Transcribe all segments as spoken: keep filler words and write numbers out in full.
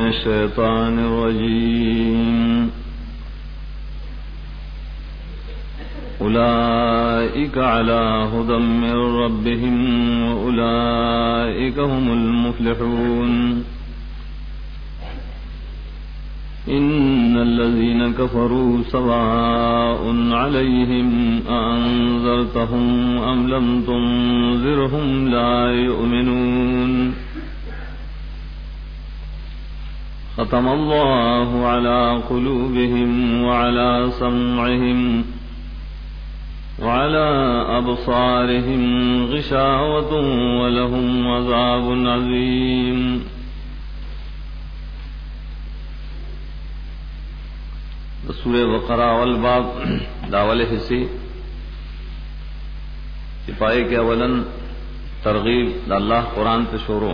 الشيطان الرجيم أولئك على هدى من ربهم وأولئك هم المفلحون إن الذين كفروا سواء عليهم أأنذرتهم أم لم تنذرهم لا يؤمنون ختم الله على قلوبهم وعلى سمعهم وعلى أبصارهم غشاوة ولهم عذاب عظيم. سورہ بقرہ والباب داول حصے سپاہی کے اولن ترغیب دا اللہ قرآن تے شورو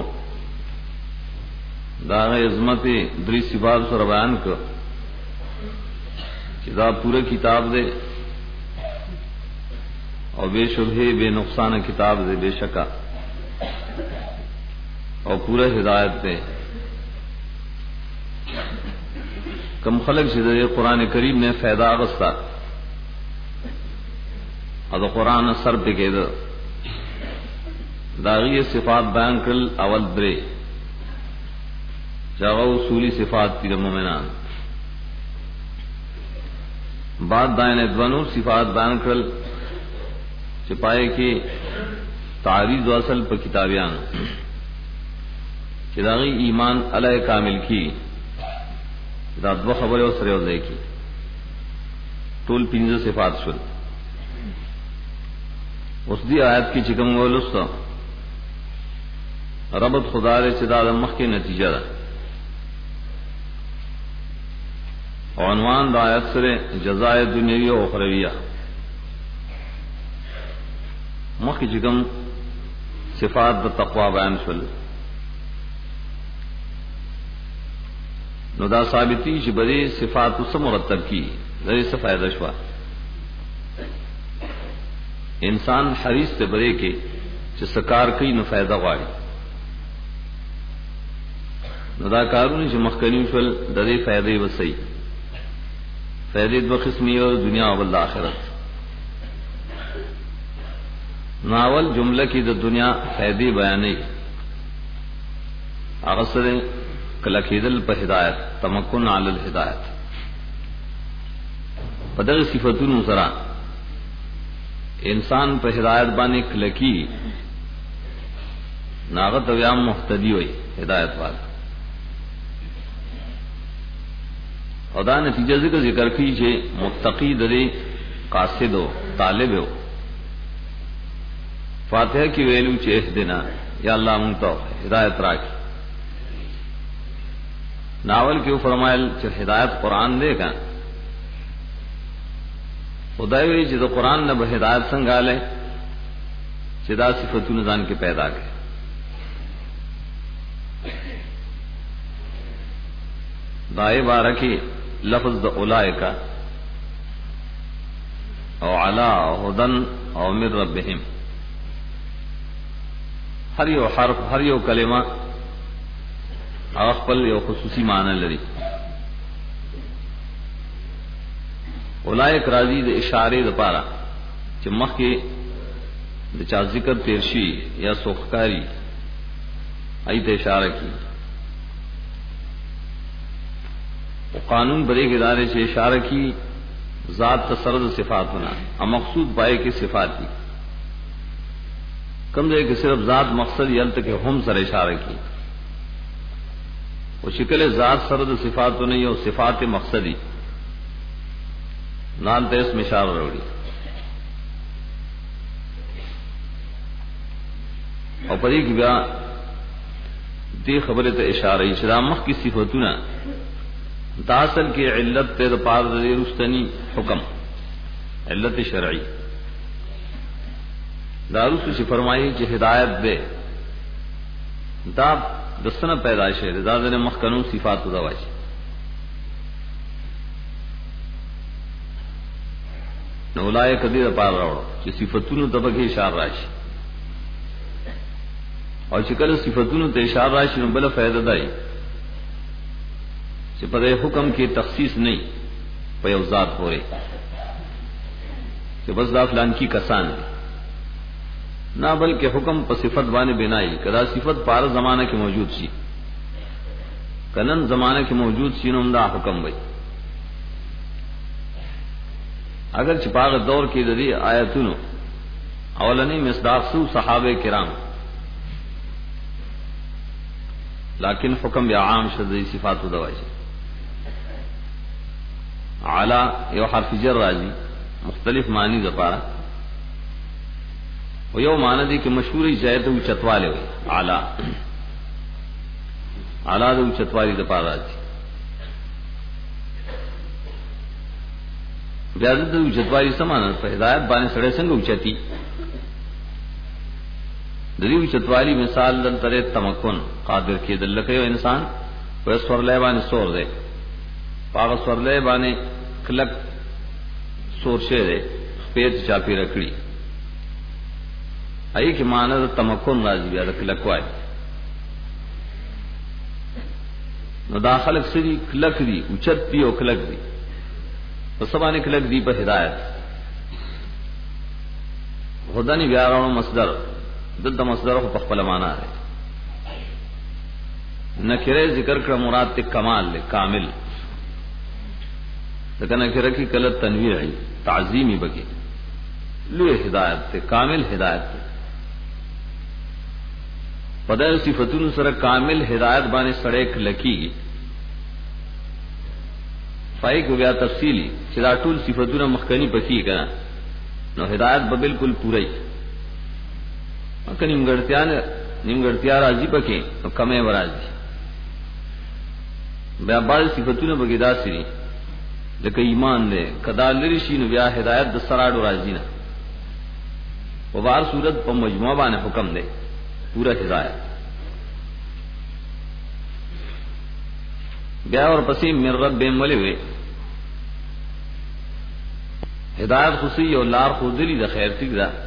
دا عظمت دری سباب سر بیان کر دا پورا کتاب دے اور بے شبہ بے نقصان کتاب دے بے شکا اور پورا ہدایت دے کم خلق سے دے قرآن کریم نے فائدہ اغسطا اور قرآن سر پہ کے دا داغی صفات بیان کرل اول درے جاغا اصولی صفات تیر مومنان بعد دائن ادوانو صفات بیان کرل چپائے کی تعریض و اصل پر کتابیان چداغی ایمان علیہ کامل کی دا دو خبر او سره وځي کی ټول پنځه صفات شول. اوس دی آیت کی چکم ولستا ربط خدا له چې دا د مخ کې نتیجه ده. عنوان د آیت سره جزاء دنیوی او اخرویہ مخ کې چکم صفات د تقوا بیان شول. نو دا ثابتی چې بری صفات سم مرتب کی دغه څه فائدہ شوا. انسان حریص ته بری کې چې سکار کوي نو فائدہ غواړي. نو دا کارونه چې مخکنی شول د دې فائدې وسې فائدې د قسمی او دنیا او آخرت. ناول جمله کې د دنیا فائدې بیانې هغه سره کلکیدل په ہدایت تمکن علی الہدایت پدغه صفاتونو سره انسان په ہدایت باندې کلکی ناغت بیا مهتدی وي ہدایت والا. او دا نتیجه ذکر ذکر کی چې متقی درې قاصد او طالب او فاتحه کی ویلو چې اهدنا یا الله مونږ ته ہدایت راکړي. ناول کیوں فرمائل چې ہدایت قرآن دے گا خدای وی چې د قرآن نه به ہدایت څنګه آله چې دا صفاتونه ځان کې پیدا کړي. دای بارکی لفظ د اولائکا او علا هدن او من ربهم هر یو حرف هر یو کلمه خپل یو خصوصی معنی لري. اولائک راضی د اشاره د پاره چې مخکې د چا ذکر تیر شي یا سوخکاری ایت اشاره کی او قانون بری کے ادارے سے اشاره کی ذات تصرف صفات ہونا اور مقصود پائے کے صفات کی کم دے کہ صرف ذات مقصد یلت کے ہم سر اشاره کی وہ شکل ذات سرد صفات تو نہیں اور صفات مقصدی نان تیس میں اشارہ روڑی اور پری کی بیا دی خبر تے اشارہ شرامخ کی صفتنا تاصل کی علت تے پار رستنی حکم علت شرعی دارو سے فرمائی کہ ہدایت دے دا دستنا پیدائش ہے دا دے مخکنو صفات دواج نولائے قدیر پار راوڑو کہ صفتونو تبکہ اشار راشی اور چکل صفتونو تے اشار راشی نو بلا فائدہ دائی چې په حکم کې تخصیص نه په یو ذات پورې چې بس دا فلان کی کسان دي نہ بلکہ حکم په صفت باندې بنائی کدا صفت پار زمانہ کې موجود شي کنن زمانہ کې موجود شي نو دا حکم وي اگر چې باغ دور کې د دې آیاتونو اولنی مصداق سو صحابه کرام لیکن حکم بیا عام شذی صفات دوای علا یو حرف جر راځي مختلف معنی زپاره و یو معنی دی کہ مشہور جایت او چتواله وي علا علا د چتوالی د پاره راځي بیا د چتوالی سمانه په هدایت باندې سره څنګه اوچتی د دې چتوالی مثال دل تر تمکن قادر کې دل کې انسان په سورلې باندې سور دی پاغه سورلې باندې کلک سور شه دی پیټ چاپی رکړي ای کی معنی د تمکن راځي بیا د کلک وای نو داخل سری کلک دی اوچت دی او کلک دی په سبانه کلک دی په هدایت خدانی بیا راو مصدر دلته مصدر په خپل معنا ده نکره ذکر کړه مراد ته کمال له کامل دغه نکره کی کله تنویعی تعظیمی بگی لوی ہدایت تے کامل ہدایت تے پدای صفاتونو سره کامل ہدایت باندې سړیک لکی پای کو بیا تفصیلی چې دا ټول صفاتونه مخکنی پکی کړه نو ہدایت به بالکل پوری مکنیم ګړتیا نه نیم ګړتیا راځي پکې نو کمه ورځي بیا بعض صفاتونه بګی داسي لکه ایمان دے کدا لری شي نو بیا ہدایت د سراډو راځي نه و بار صورت په مجموع باندې حکم دے پورا ہدایت بیا اور پسې من رب ملي وي ہدایت خصوصی او لار خودلی د خیر ټیک دا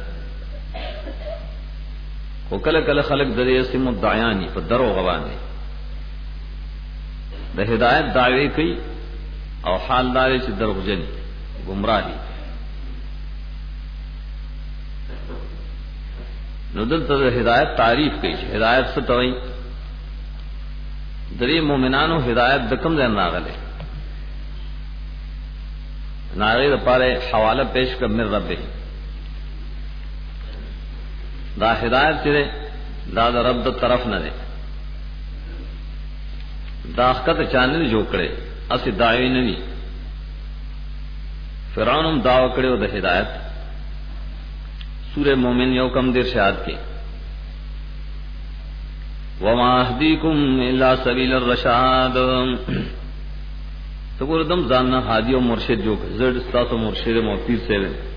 او کله کله خلق درې اسم مدعیانی په درو غوانه د ہدایت دعوی کوي او حال دار چې دروغجن گمراهی نو دلته ہدایت تعریف کوي ہدایت څه ته وایي درې مؤمنانو ہدایت د کوم ځای راغله ناغه لپاره حواله پیش کړ من رب دا ہدایت چې دا د رب د طرف نه ده دا حقیقت چانه جوړ کړي اسی داوی نه دي فرعون هم داوا کړو د ہدایت سورہ مومن یو کم دیر شاد کے وما اهدیکم الا سبیل الرشاد تو ګور دم ځان نه هادی او مرشد جو زړ تاسو مرشد موتی سے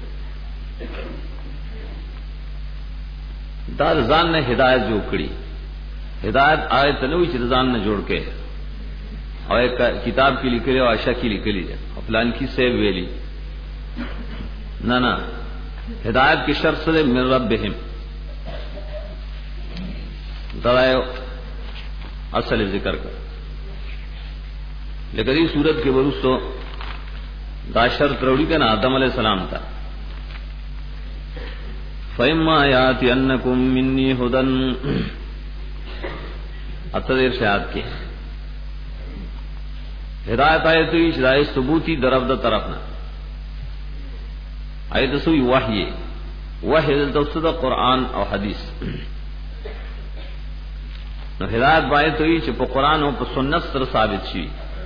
دا ځان نه ہدایت جو کړي ہدایت آیت نو چې ځان نه جوړ کې او ایک کتاب کی لکھلی او عائشہ کی لکھلی ہے فلان کی سیب ویلی نہ نہ ہدایت کی شرط سے من ربہم درائے اصل ذکر کر لیکن یہ صورت کے بروس تو دا شرط روڑی کا نا آدم علیہ السلام تھا فَإِمَّا يَأْتِيَنَّكُم مِّنِّي هُدًى اتدیر شاید کے ہدایت آئے تو یہ ہدایت ثبوتی درف دا طرف نہ آئے تو سوئی وحی وحی دلتا قرآن او حدیث نو ہدایت بائے تو یہ چپو قرآن او پا سنت سر ثابت شی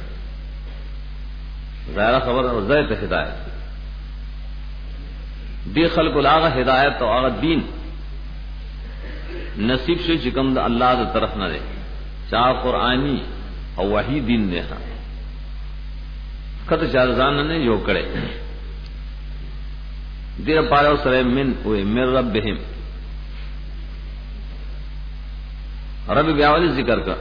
ظاہرہ خبر اور زیت ہدایت دی خلق الاغا ہدایت او آغا دین نصیب سے چکم دا اللہ دا طرف نہ دے چاہ قرآنی او وحی دین دے ہاں کت چارزان نے جو کرے دیر پارو سرے من ہوئے من ربہم رب بیاولی ذکر کا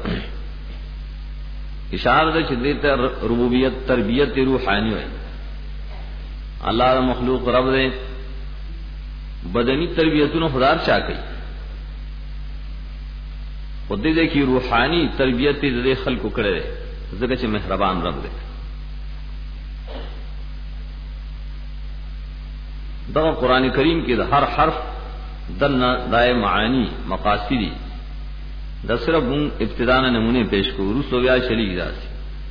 اشارہ دے چھ ربوبیت تربیت روحانی ہوئے اللہ دا مخلوق رب دے بدنی تربیتوں خدار چاہ کئی خود دے کی روحانی تربیت دے خلق کرے ځکه چې مهربان رب دی. دا قرآن کریم کې د هر حرف دلنا دای معانی مقاصدی دا صرف مون ابتداء نمونه پیش کو رسو بیا چلی راځي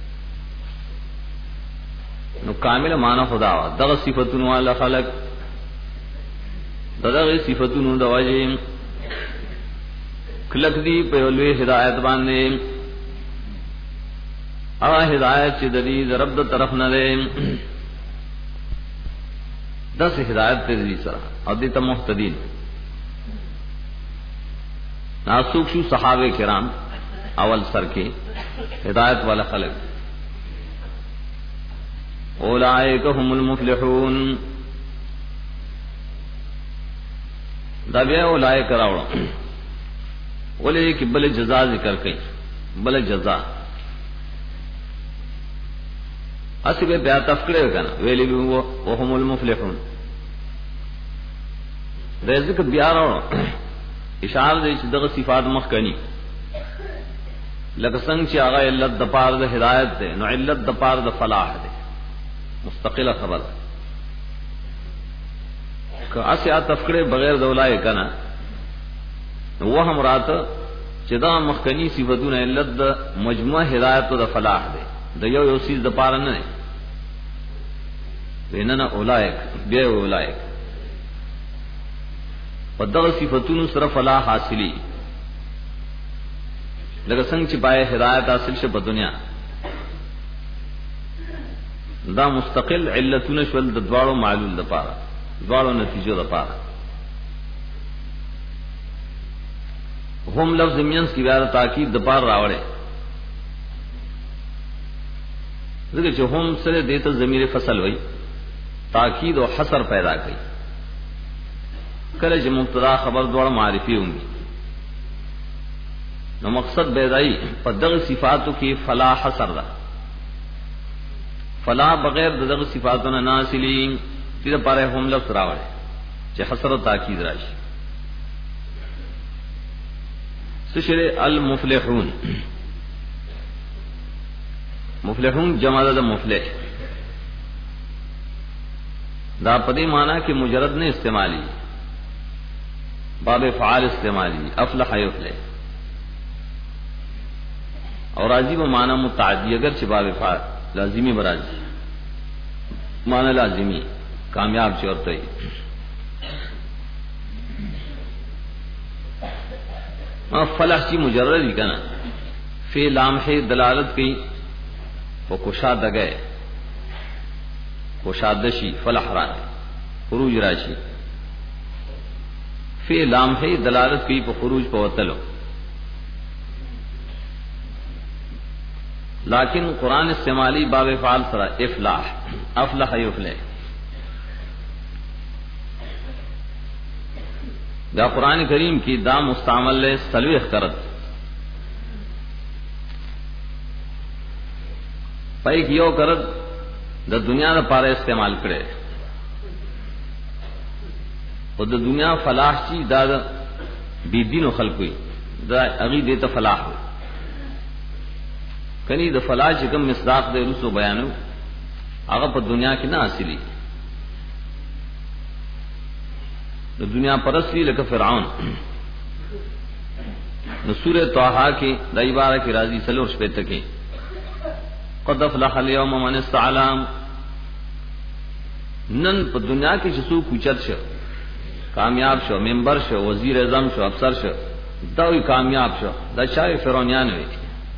نو کامل معنی خدا وا دغه صفاتونو والا خلق دغه صفاتونو د واجب کلک دی په لوی هدایت باندې هغه هدایت چې د دې رب د طرف نه ده دس ہدایت تے دی سرا اور دیتا محتدین ناسوک شو صحابہ کرام اول سر کے ہدایت والا خلق اولئک هم المفلحون دا بیا اولئک راوڑا اولی کی بل جزا ذکر کئی بل جزا اسی بے بیا تفکرے کنا ویلی بھی وهم المفلحون دا ذکر بیا راوڑا اشار دے چھ دغا صفات مخکنی لکه څنګه چې هغه علت د پاره د هدایت ده نو علت د پاره د فلاح ده مستقله خبر که اسیا تفکرے بغیر دولای کنا نو هم راته چې دا مخکنی صفاتونه علت د مجموعه هدایت او د فلاح ده د یو یو سیز د پاره نه ویننه اولایک بیا اولایک په دغه صفاتونو سره فلاح حاصلی لکه څنګه چې پای هدایت حاصل شه په دنیا دا مستقل علتونه شول د دواړو معلول د پاره دواړو نتیجو د پاره هم لفظ مینس کی بیا تاکید د پاره راوړي ځکه چې هم سره دیته ضمیر فصل وای تاکید او حصر پیدا کړي کله چې مبتدا خبر دواړه معرفي وي نو مقصد بیدائی پر دغ صفاتو کی فلا حسر دا فلا بغیر دغ صفاتو نا ناسلی تیرا پارے ہم لفظ راوڑے چه حسر و تاکید راشی سشر المفلحون مفلحون جمع دا مفلح دا پدی معنی کہ مجرد نے استعمالی باب فعال استعمالی افلح یفلح اور راضی و معنی متعدی اگر چباب فعال لازمی براضی معنی لازمی کامیاب چورتے ہی فلح چی مجرد ہی کنا فی لامح دلالت کی وہ کشادہ گئے کشادشی فلح رائے خروج راشی فی لامح دلالت کی پا خروج پا وطلو لیکن قرآن استعمالی باب فعال سرا افلاح افلح یفلح دا قرآن کریم کی دا مستعمل لے سلوی اخترت پائی کیو کرد دا دنیا دا پارے استعمال کرے اور دا دنیا فلاح چی دا, دا بی دین و خلق ہوئی دا اغی دیتا فلاح ہوئی کنی د فلاح چې کوم مصداق د رسو بیانو هغه په دنیا کې نه حاصلې د دنیا پرستی لکه فرعون نو سورۃ طه کې د عبارت کې راځي سلور شپه تکي قد افلح اليوم من استعلم نن په دنیا کې چې څوک اوچت شو کامیاب شو ممبر شو وزیر اعظم شو افسر شو دا وی کامیاب شو دا چا فرعونیان وي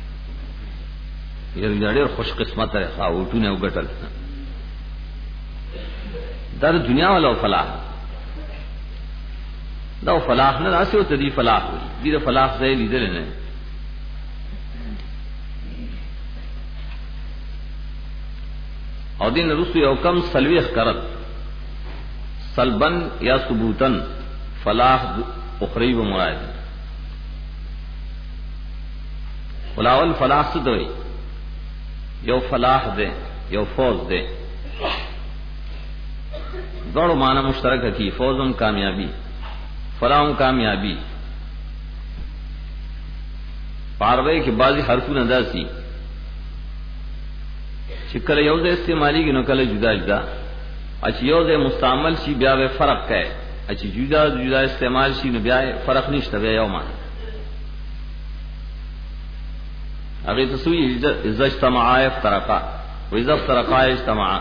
یو ډېر خوش قسمت لري خاوټونه وګټل دا دنیا ولا فلاح دا فلاح نه راسي او تدي فلاح دي د فلاح ځای لیدل نه او دین رسو یو کم سلويخ کرت سلبن یا ثبوتن فلاح اخری و مراد ولاول فلاح ستوي یو فلاح دے یو فوز دے دوڑو معنی مشترک کی فوزم کامیابی فلاحم کامیابی پاروے کے بعضی حرفون ادا سی چې کله یو ځای استعمالي نو کله جدا جدا، اچ یو ځای مستعمل شي بیا به فرق کوي، اچ جدا جدا استعمال شي نو بیا فرق نشته، بیا یو معنی. هغه تسوی اذا اجتماع افترقا واذا افترقا اجتماع،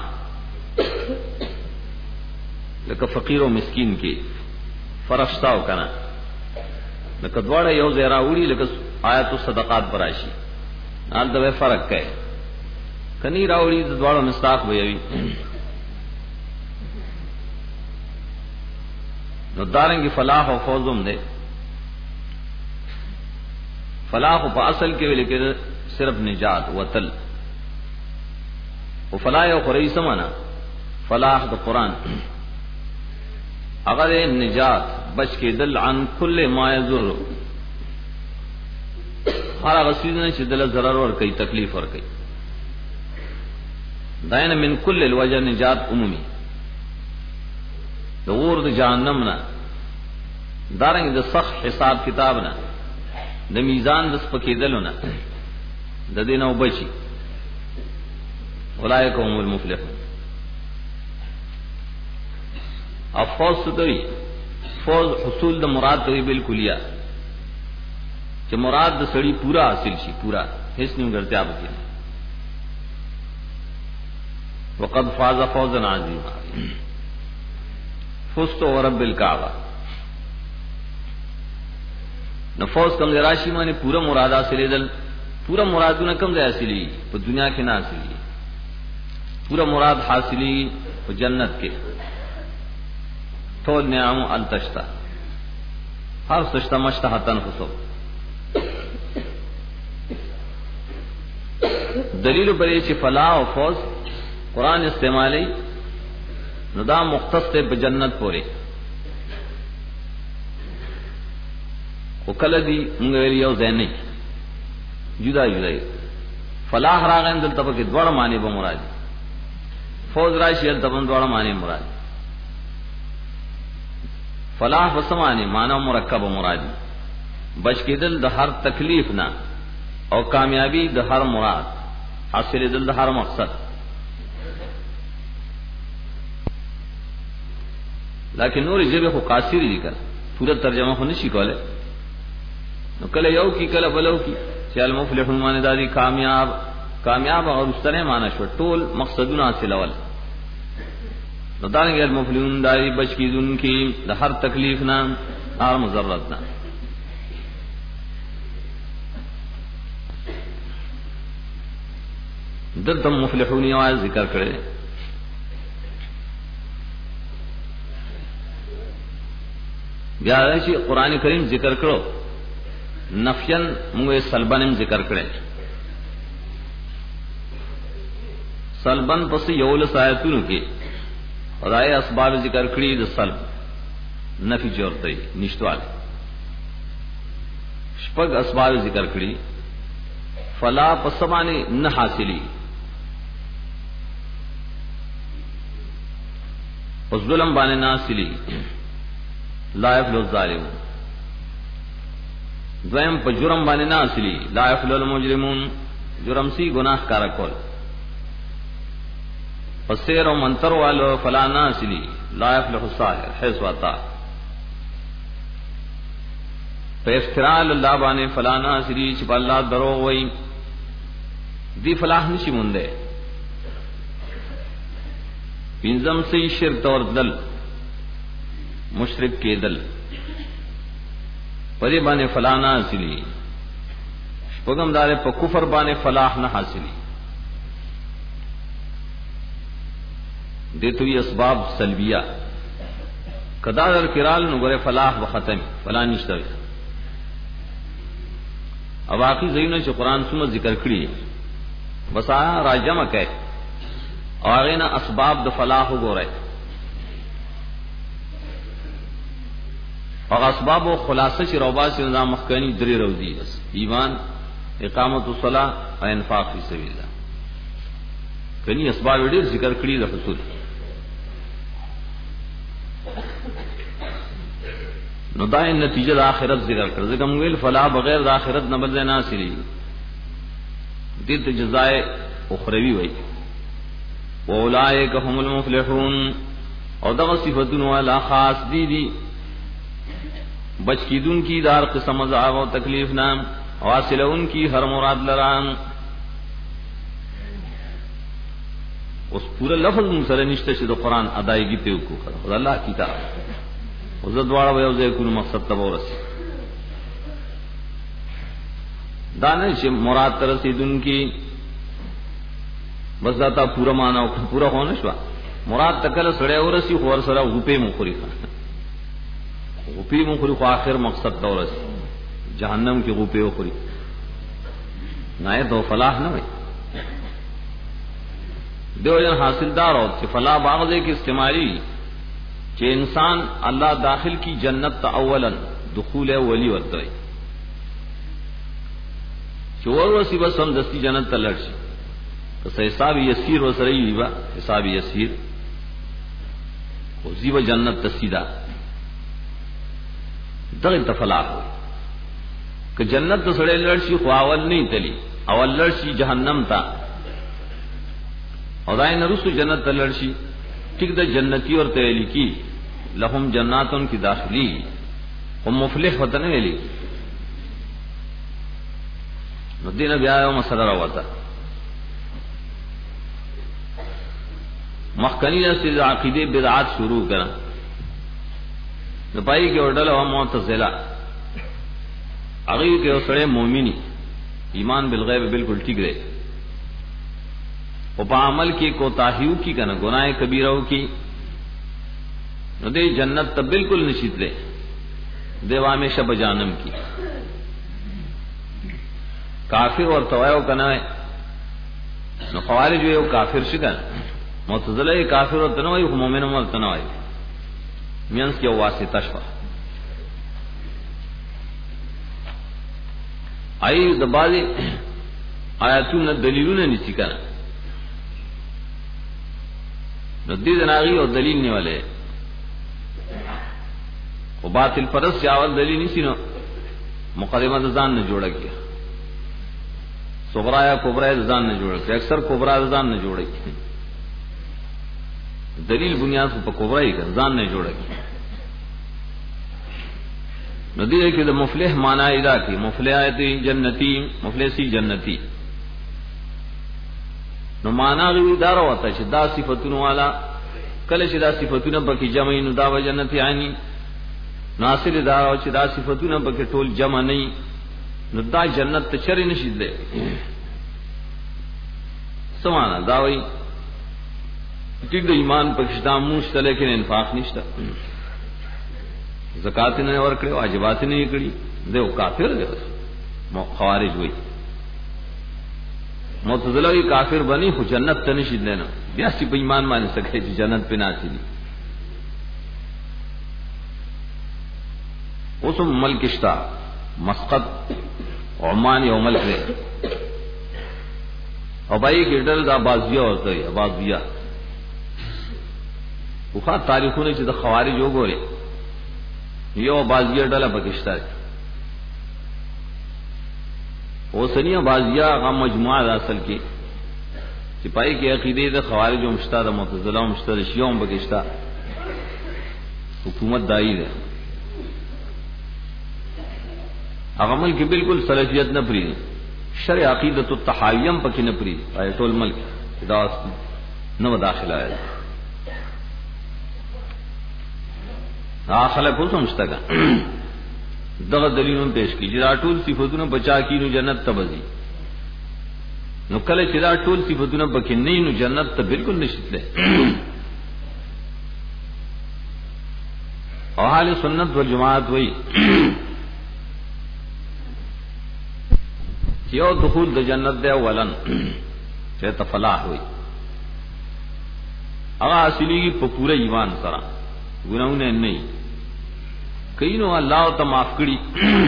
لکه فقیر او مسکین کې فرق شته او کنه، لکه دواړه یو ځای راوړي لکه آیات الصدقات براشي، حال دا فرق کوي، کني راوړي د دواړو مستاق وي. نو دارنګ فلاح او فوزم دے، فلاح په اصل کې ویل کې صرف نجات وتل، او فلاح او قرئی سمانا فلاح د قران اگر نجات بچ کې دل عن کل ما یضر، هر هغه سیدنه چې دل ضرر ور کوي تکلیف ور کوي، داینه من کل الوجه نجات عمومی، د اور د جهنم نه، دارنګ د سخت حساب کتاب نه، د میزان د سپکېدلو نه، د دې نه وبچي. اولئک هم المفلحون. افوز دوی فوز حصول د مراد دوی بالکلیه، چې مراد د سړی پورا حاصل شي، پورا هیڅ نیو ګرځیا بکی. وقد فاز فوزا عظیما. فزت ورب الکعبہ. نفوز کم راشی مانے پورا مراد حاصل دل، پورا مرادونه کم ځای حاصلی په دنیا کې نه حاصلی، پورا مراد حاصلی په جنت کې. ټول نعم التشتا، هر سشتا مشتهتن خصو. دلیل پر چې فلاح او فوز قرآن استعمالی نو دا مختص ته په جنت پورې، او کله دی موږ یو ځای نه جدا جدا. فلاح راغند دلته په دوړ معنی به مراد، فوز راشي دلته په دوړ معنی مراد. فلاح وسمانی معنی مرکب مراد، بچ کېدل د هر تکلیف نه او کامیابی د هر مراد، حاصل دل د هر مقصد. لیکن نور جبه خو قاصر دي کړه، پورا ترجمه خو نشي کوله. نو کله یو کی کله بلو کی چې المفلحون معنی دادی کامیاب، کامیاب او مستنه معنی شو، ټول مقصدونه حاصل اول. نو دانګ المفلحون دای بچ کیدون کی د هر تکلیف نه، هر مضرت نه. دلته مفلحون یې ذکر کړی. بیا راشي قران کریم ذکر کړو، نفین موږ سلبن ذکر کړی. سلبن پس یو له آیاتونو کې خدای اسباب ذکر کړی د سلب نفی جوړتای نشټوال، شپږ اسباب ذکر کړی. فلا پسمانه نه حاصلی، او ظلم باندې نه حاصلی، لا یفلح الظالم. دویم په جرم باندې نه حاصلی، لا یفلح المجرمون، جرم سی گناہ کار کول. پسیر او منتر والو فلا نه حاصلی، لا یفلح الساحر حيث وتا. په افتراء الله باندې فلا نه حاصلی چې الله دروغ وای، دی فلاح نشي مونږه. پینځم سي شرک اور دل، مشرک کې دل پدې باندې فلاح نه حاصلی. شپږم دار په کفر باندې فلاح نه حاصلی. دته وی اسباب سلبیہ کدا در کرال نو غره فلاح و ختم فلاح نشته. او باقی زینو چې قران سمه ذکر کړی بس راجمه کوي، او هغه نه اسباب د فلاح وګورئ. او اسباب او خلاصه چې روبا سي نظام مخکنی درې روزي بس ایمان، اقامت الصلاه او انفاق فی سبیل الله. کني اسباب ډېر ذکر کړی د حصول. نو دا نتیجه د آخرت ذکر کړ، ځکه موږ ویل فلاح بغیر د آخرت نه بل نه حاصلې، دې ته جزاء اخروی وای. واولئک هم المفلحون اور دغه صفاتونو والا خاص دی دی بچ کی دن کی دار قسم عذاب و تکلیف نام واصل ان کی ہر مراد لران. اس پورا لفظ مسره نشته چې د قران ادایګي ته وکړه الله کتاب او زدواړه یو ځای کو مقصد ته ورسې دانه چې مراد تر رسیدون کی بس داتا پورا معنا او پورا هونه شو مراد تکل سړی ورسې خو ور سره غوپې مخوري غوپې مخوري خو اخر مقصد ته ورسې جهنم کې غوپې وخوري نه دو فلاح نه وي دیو جن حاصلدار ہو کہ فلاح باغذے کی استعمالی کہ انسان اللہ داخل کی جنت تا اولا دخول اولی ورتوی چور وسی بس ہم دستی جنت تا لڑشی تو حساب یسیر و سرئی ویبا حساب یسیر زیب جنت تا سیدھا دغی تا فلاح ہو کہ جنت تا سڑے لڑشی خو اول نہیں تلی اول لڑشی جہنم تا اور دائیں نرسو جنت تلرشی ٹھیک دا جنتی اور تیلی کی لہم جناتن کی داخلی ہم مفلح وطن ویلی ندین ابی آیا مسئلہ روا تھا مخکنی سے عقیدے بدعات شروع کرا نپائی کے اڈل و معتزلہ عقیدے کے اسڑے مومنی ایمان بالغیب بالکل ٹھیک رہے اور عمل کی کوتاہیوں کی کنا گناہ کبیروں کی نو دے جنت تب بالکل نشید لے دیوا میں شب جانم کی کافر اور توایو کنا نو خوارج جو ہے کافر شکن معتزلہ کافر اور تنوائی مومن اور تنوائی مینس کی واسطہ شفا آئی دبازی آیاتون دلیلون نیسی کنا ردید ناغی اور دلیل نہیں والے وہ باطل پرست چاول دلیل نہیں سی نو مقدمہ دزان نے جوڑا کیا صغرا یا کبرا دزان نے جوڑا کیا اکثر کبرا دزان نے جوڑا کیا دلیل بنیاد پر کبرا ہی کر زان نے جوڑا کیا ندی ہے کہ مفلح مانا ادا کی مفلحاتی جنتی مفلسی جنتی نو معنا غوی دار وتا چې دا صفاتونه والا کله چې دا صفاتونه پکې جمع نو دا جنت یعنی ناصل دا او چې دا صفاتونه پکې ټول جمع نه نو دا جنت ته چر نشي ده سمانا دا وی ټیک د ایمان پکې دا مشته لیکن انفاق نشته زکات نه ور کړو واجبات نه کړی دیو کافر دی خوارج وی معتزلہ کی کافر بنی خو جنت ته نشي لینا بیا سی په ایمان باندې سکه چې جنت په ناصلی اوس ملک شتا مسقط عمان یو ملک ہے او بھائی کې ډل دا بازیا ورته بازیا خو تاریخونه چې د خوارج وګوري یو بازیا ډله پاکستان اوسنیه بازیا غا مجموعه اصل کې سپاہی کې عقیده د خوارج او مشتاد معتزله او مشتاد شیعه هم بګشتا حکومت دایي ده هغه ملک بالکل سلفیت نه پری شرع عقیدت التحایم پکې نه پری پای ټول ملک دا نو داخله آیا دا خلک اوس مشتاګه دغه دلیلونه پیش کی چې دا ټول صفاتونه بچا کی نو جنت ته وځي نو کله چې دا ټول صفاتونه پکې نه نو جنت ته بالکل نشیتله او اهل سنت والجماعت وای یو دخول د جنت دی ولن چې تفلاح وي هغه اصلي په پوره ایمان سره ګناونه نه کینو الله ته معاف کړي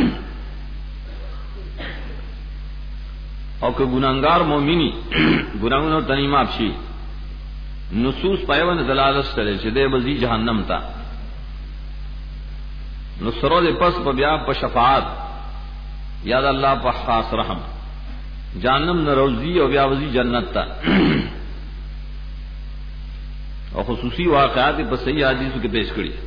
او که ګناګار مؤمنی ګناونه ته نه معاف شي نصوص پایونه دلالت کوي چې د بزی جهنم ته نو سره د پس په بیا په شفاعت یاد اللہ پا خاص رحم جانم نروزی او بیاوزی جنت تا اور خصوصی واقعات په صحیح حدیثو کې پیش کړي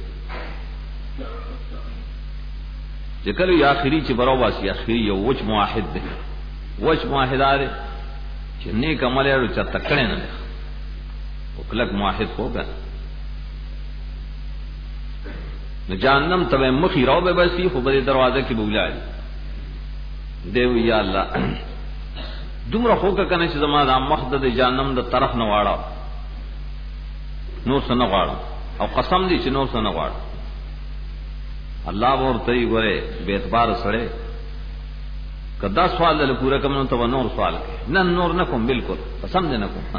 چې کله یو اخري چې برو واسي اخري یو وچ موحد دی وچ موحدار چې نیک عمل یې چا تکړه نه او کلک موحد ہوگا نو جہنم تبے مخی رو بے بسی خو بدے دروازے کی بولائی دیو یا اللہ دمرا خوکا کنے چھ زمان دا مخدد جہنم دا طرف نوارا نور سنوارا او قسم دی چھ نور سنوارا اللہ بورتای گورے بے اعتبار سڑے کدا سوال دل پورا کم تو نور سوال کے نن نور نکم بالکل قسم دے نکم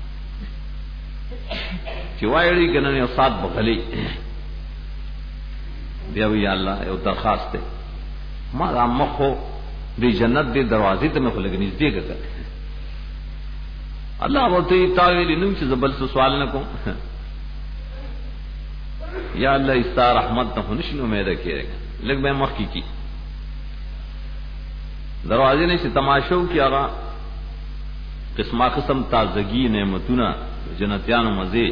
چوائڑی کہ نن سات بغلی بیا وی اللہ یو درخواست ہے ما دا مخو دی جنت دی دروازے تے میں خو لگنی دی کہ اللہ بولتے تاویلی نو چ زبل سے سوال نہ کو یا اللہ استا رحمت نہ نشنو امید کیے لگ میں مخ کی کی دروازے نے سے تماشو کیا گا قسمہ قسم تازگی نعمتنا جنتیان مزے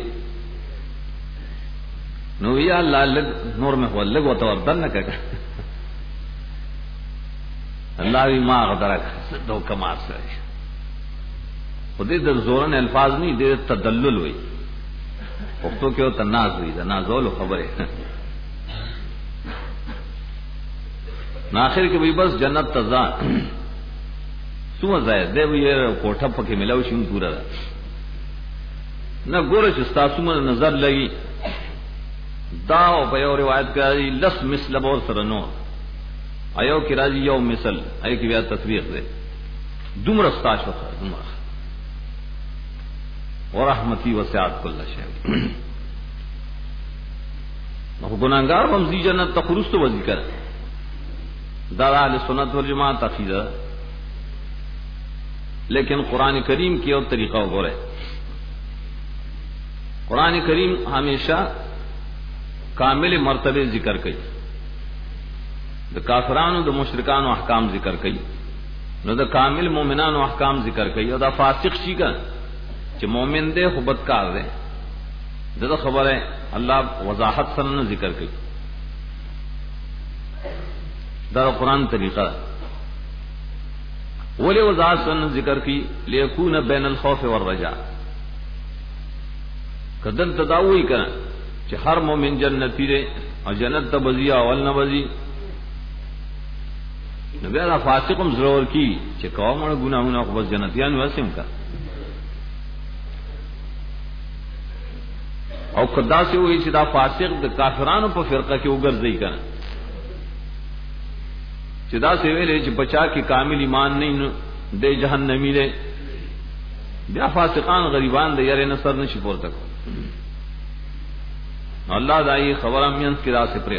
نو یا اللہ لگ نور میں ہوا لگ و تو اردن نہ کہا اللہ بھی ما غدرک دو کمار سے خودی در زورن الفاظ نہیں دے تدلل ہوئی وقتوں کے تناز ہوئی تنازول خبر ہے ناخر کے بھی بس جنت تزا سو زائد دے وہ یہ کوٹھا پکے ملاو شیم پورا نہ گورش استاسو میں نظر لگی داو پیو روایت کا لس مثل بور سرنو ایو کی راضی یو مثل ایو کی بیا تصویر دے دمر استاشو دمر ورحمتی وسعت کل شیء نو گناہگار رمزی جنت تخرست و ذکر دارا اہل سنت والجماعت عقیدہ لیکن قرآن کریم کی اور طریقہ غور ہے قرآن کریم ہمیشہ کامل مرتبے ذکر کئی دا کافران و دا مشرکان و احکام ذکر کئی نو دا کامل مومنان و احکام ذکر کئی اور دا فاسق شی کا چھ مومن دے خبت کار دے دا, دا خبر ہے اللہ وضاحت سن ذکر کئی دا قرآن طریقہ ولی وضاحت سن ذکر کی لیکون بین الخوف والرجاء کدل تداوی کرن کہ ہر مومن جنتی دے اور جنت تبزی اول نہ بزی نبی اللہ فاسقم ضرور کی کہ قوم اور گناہوں کو بس جنتیان واسم کا اور خدا سے وہی سدا فاسق دا کافرانو پر فرقہ کے اگر زئی کرن چدا سے ویلے چ بچا کے کامل ایمان نہیں دے جہنمی دے بیا فاسقان غریبان دے یارے نصر نشی پور تک اللہ دائی خبر امینس کی راہ سے پریخ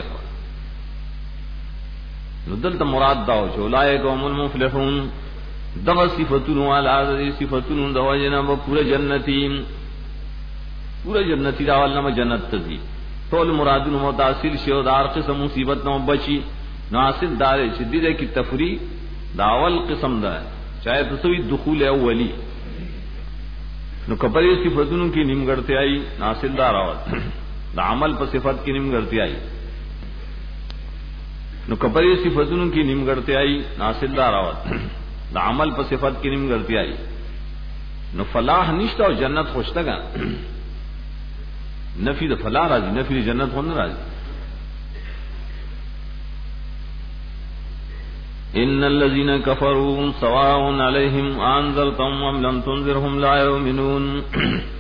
ندلت مراد داو چو لائے قوم المفلحون دغ صفتون والا دی صفتون دو جنب پورا جنتی پورا جنتی داوال نم جنت تزی طول مرادون متاثر شیو دار قسم مصیبت نو بچی ناصل دار شدید کی تفریح داول قسم دا چاہے تصوی دخول اولی نو کپری صفتون کی نیم گڑتے آئی ناصل دار آوال دا عمل پر صفت کی نیم گڑتی آئی نو کپری صفتوں کی نیم گڑتی آئی ناصل دار آوت دا عمل پر صفت کی نیم گڑتی آئی نو فلاح نشتا اور جنت خوشتا گا نفی دا فلاح راضی نفی دا جنت خون راضی ان الذين كفروا سواء عليهم انذرتهم ام لم تنذرهم لا يؤمنون